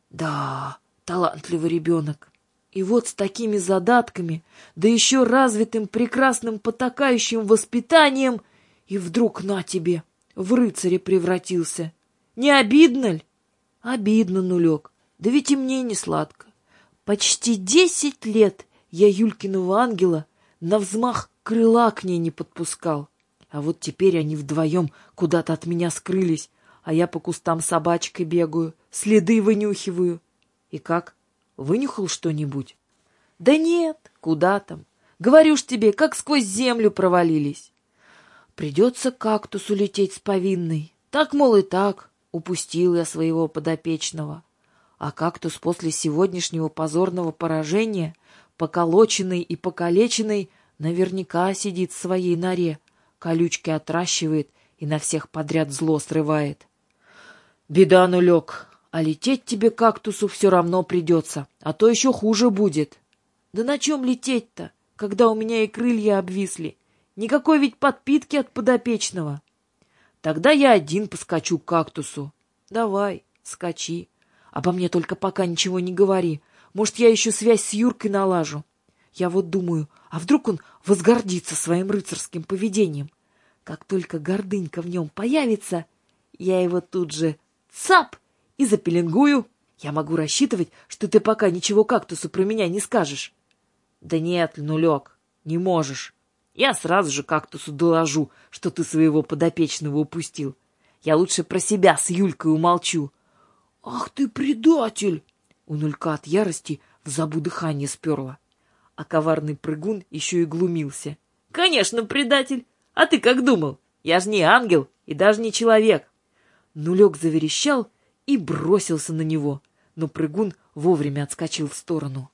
Да, талантливый ребенок. И вот с такими задатками, да еще развитым прекрасным потакающим воспитанием, и вдруг на тебе, в рыцаря превратился. Не обидно ли? Обидно, Нулек. Да ведь и мне не сладко. Почти десять лет я Юлькиного ангела на взмах крыла к ней не подпускал. А вот теперь они вдвоем куда-то от меня скрылись, а я по кустам собачкой бегаю, следы вынюхиваю. И как? Вынюхал что-нибудь? Да нет, куда там. Говорю ж тебе, как сквозь землю провалились. Придется к кактусу лететь с повинной. Так, мол, и так. Упустил я своего подопечного. А кактус после сегодняшнего позорного поражения, поколоченный и покалеченный, наверняка сидит в своей норе, колючки отращивает и на всех подряд зло срывает. Беда, Нулек, а лететь тебе к кактусу все равно придется, а то еще хуже будет. Да на чем лететь-то, когда у меня и крылья обвисли? Никакой ведь подпитки от подопечного. Тогда я один поскочу к кактусу. Давай, скачи. Обо мне только пока ничего не говори. Может, я еще связь с Юркой налажу. Я вот думаю, а вдруг он возгордится своим рыцарским поведением? Как только гордынька в нем появится, я его тут же цап и запеленгую. Я могу рассчитывать, что ты пока ничего кактусу про меня не скажешь. Да нет, Нулек, не можешь. Я сразу же кактусу доложу, что ты своего подопечного упустил. Я лучше про себя с Юлькой умолчу. Ах ты предатель! У Нулька от ярости в забу дыхание сперло. А коварный прыгун еще и глумился. Конечно, предатель. А ты как думал? Я ж не ангел и даже не человек. Нулек заверещал и бросился на него, но прыгун вовремя отскочил в сторону.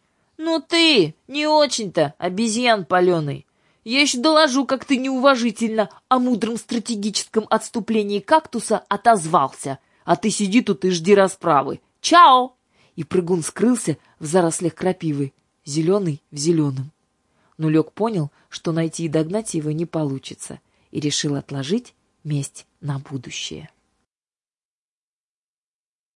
Ну ты, не очень-то, обезьян паленый. Я еще доложу, как ты неуважительно о мудром стратегическом отступлении кактуса отозвался. А ты сиди тут и жди расправы. Чао! И прыгун скрылся в зарослях крапивы, зеленый в зеленом. Нулек понял, что найти и догнать его не получится, и решил отложить месть на будущее.